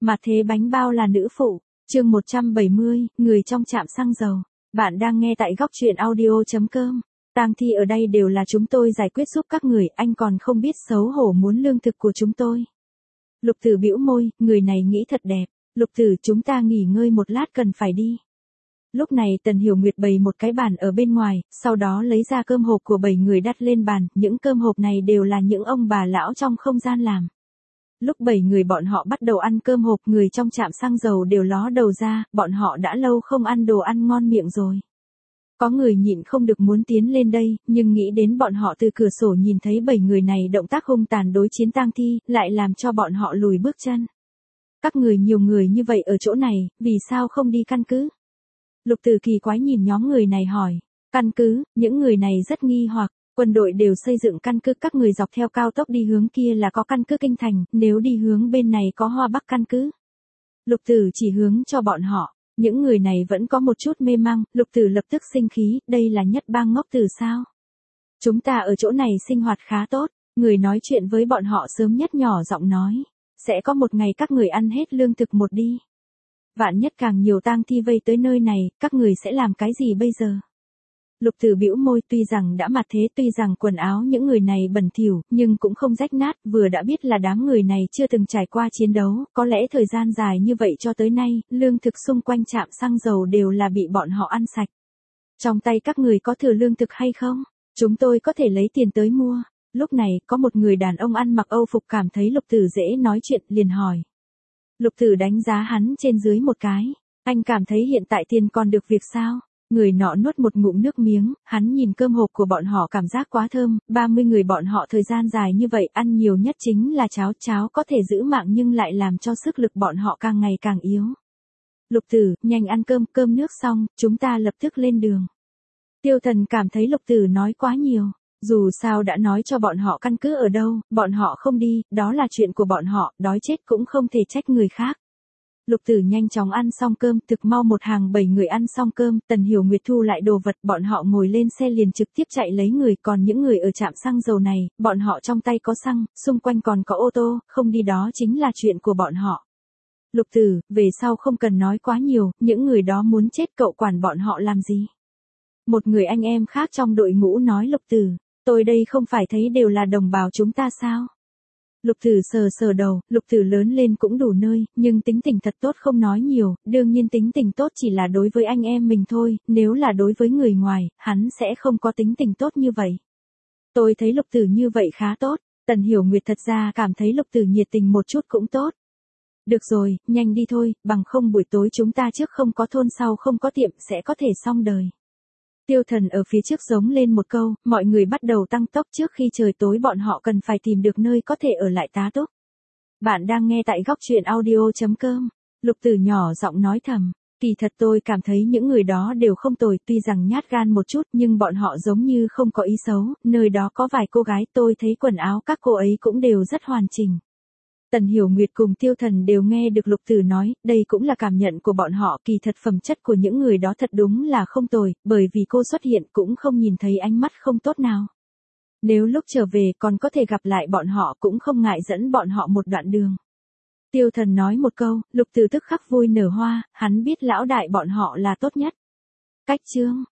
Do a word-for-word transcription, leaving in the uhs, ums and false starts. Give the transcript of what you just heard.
Mà thế bánh bao là nữ phụ, chương một trăm bảy mươi, người trong trạm xăng dầu. Bạn đang nghe tại góc truyện audio chấm com. Tang thi ở đây đều là chúng tôi giải quyết giúp các người, anh còn không biết xấu hổ muốn lương thực của chúng tôi. Lục Tử bĩu môi, người này nghĩ thật đẹp. Lục Tử, chúng ta nghỉ ngơi một lát cần phải đi. Lúc này Tần Hiểu Nguyệt bày một cái bàn ở bên ngoài, sau đó lấy ra cơm hộp của bảy người đặt lên bàn, những cơm hộp này đều là những ông bà lão trong không gian làm. Lúc bảy người bọn họ bắt đầu ăn cơm hộp, người trong trạm xăng dầu đều ló đầu ra, bọn họ đã lâu không ăn đồ ăn ngon miệng rồi. Có người nhịn không được muốn tiến lên đây, nhưng nghĩ đến bọn họ từ cửa sổ nhìn thấy bảy người này động tác hung tàn đối chiến tang thi, lại làm cho bọn họ lùi bước chân. Các người nhiều người như vậy ở chỗ này, vì sao không đi căn cứ? Lục Tử kỳ quái nhìn nhóm người này hỏi. Căn cứ, những người này rất nghi hoặc. Quân đội đều xây dựng căn cứ, các người dọc theo cao tốc đi hướng kia là có căn cứ Kinh Thành, nếu đi hướng bên này có Hoa Bắc căn cứ. Lục Tử chỉ hướng cho bọn họ, những người này vẫn có một chút mê mang, Lục Tử lập tức sinh khí, đây là nhất bang ngốc tử sao? Chúng ta ở chỗ này sinh hoạt khá tốt, người nói chuyện với bọn họ sớm nhất nhỏ giọng nói, sẽ có một ngày các người ăn hết lương thực một đi. Vạn nhất càng nhiều tang thi vây tới nơi này, các người sẽ làm cái gì bây giờ? Lục Tử bĩu môi, tuy rằng đã mặt thế, tuy rằng quần áo những người này bẩn thỉu, nhưng cũng không rách nát, vừa đã biết là đám người này chưa từng trải qua chiến đấu, có lẽ thời gian dài như vậy cho tới nay, lương thực xung quanh trạm xăng dầu đều là bị bọn họ ăn sạch. Trong tay các người có thừa lương thực hay không? Chúng tôi có thể lấy tiền tới mua. Lúc này, có một người đàn ông ăn mặc Âu phục cảm thấy Lục Tử dễ nói chuyện, liền hỏi. Lục Tử đánh giá hắn trên dưới một cái. Anh cảm thấy hiện tại tiền còn được việc sao? Người nọ nuốt một ngụm nước miếng, hắn nhìn cơm hộp của bọn họ cảm giác quá thơm, ba mươi người bọn họ thời gian dài như vậy ăn nhiều nhất chính là cháo, cháo có thể giữ mạng nhưng lại làm cho sức lực bọn họ càng ngày càng yếu. Lục Tử, nhanh ăn cơm, cơm nước xong, chúng ta lập tức lên đường. Tiêu Thần cảm thấy Lục Tử nói quá nhiều, dù sao đã nói cho bọn họ căn cứ ở đâu, bọn họ không đi, đó là chuyện của bọn họ, đói chết cũng không thể trách người khác. Lục Tử nhanh chóng ăn xong cơm, thực mau một hàng bảy người ăn xong cơm, Tần Hiểu Nguyệt thu lại đồ vật, bọn họ ngồi lên xe liền trực tiếp chạy lấy người, còn những người ở trạm xăng dầu này, bọn họ trong tay có xăng, xung quanh còn có ô tô, không đi đó chính là chuyện của bọn họ. Lục Tử, về sau không cần nói quá nhiều, những người đó muốn chết cậu quản bọn họ làm gì? Một người anh em khác trong đội ngũ nói Lục Tử, tôi đây không phải thấy đều là đồng bào chúng ta sao? Lục Tử sờ sờ đầu, Lục Tử lớn lên cũng đủ nơi, nhưng tính tình thật tốt không nói nhiều, đương nhiên tính tình tốt chỉ là đối với anh em mình thôi, nếu là đối với người ngoài, hắn sẽ không có tính tình tốt như vậy. Tôi thấy Lục Tử như vậy khá tốt, Tần Hiểu Nguyệt thật ra cảm thấy Lục Tử nhiệt tình một chút cũng tốt. Được rồi, nhanh đi thôi, bằng không buổi tối chúng ta trước không có thôn sau không có tiệm sẽ có thể xong đời. Tiêu Thần ở phía trước giống lên một câu, mọi người bắt đầu tăng tốc trước khi trời tối bọn họ cần phải tìm được nơi có thể ở lại tá túc. Bạn đang nghe tại góc truyện audio chấm com. Lục Tử nhỏ giọng nói thầm, kỳ thật tôi cảm thấy những người đó đều không tồi, tuy rằng nhát gan một chút nhưng bọn họ giống như không có ý xấu, nơi đó có vài cô gái tôi thấy quần áo các cô ấy cũng đều rất hoàn chỉnh. Tần Hiểu Nguyệt cùng Tiêu Thần đều nghe được Lục Tử nói, đây cũng là cảm nhận của bọn họ, kỳ thật phẩm chất của những người đó thật đúng là không tồi, bởi vì cô xuất hiện cũng không nhìn thấy ánh mắt không tốt nào. Nếu lúc trở về còn có thể gặp lại bọn họ cũng không ngại dẫn bọn họ một đoạn đường. Tiêu Thần nói một câu, Lục Tử tức khắc vui nở hoa, hắn biết lão đại bọn họ là tốt nhất. Cách chương